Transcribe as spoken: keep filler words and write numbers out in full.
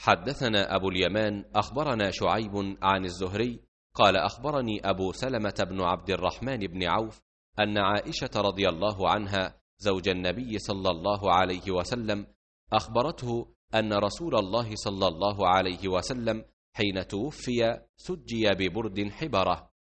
حدثنا أبو اليمان أخبرنا شعيب عن الزهري قال أخبرني أبو سلمة بن عبد الرحمن بن عوف أن عائشة رضي الله عنها زوج النبي صلى الله عليه وسلم أخبرته أن رسول الله صلى الله عليه وسلم حين توفي سجي ببرد حبرة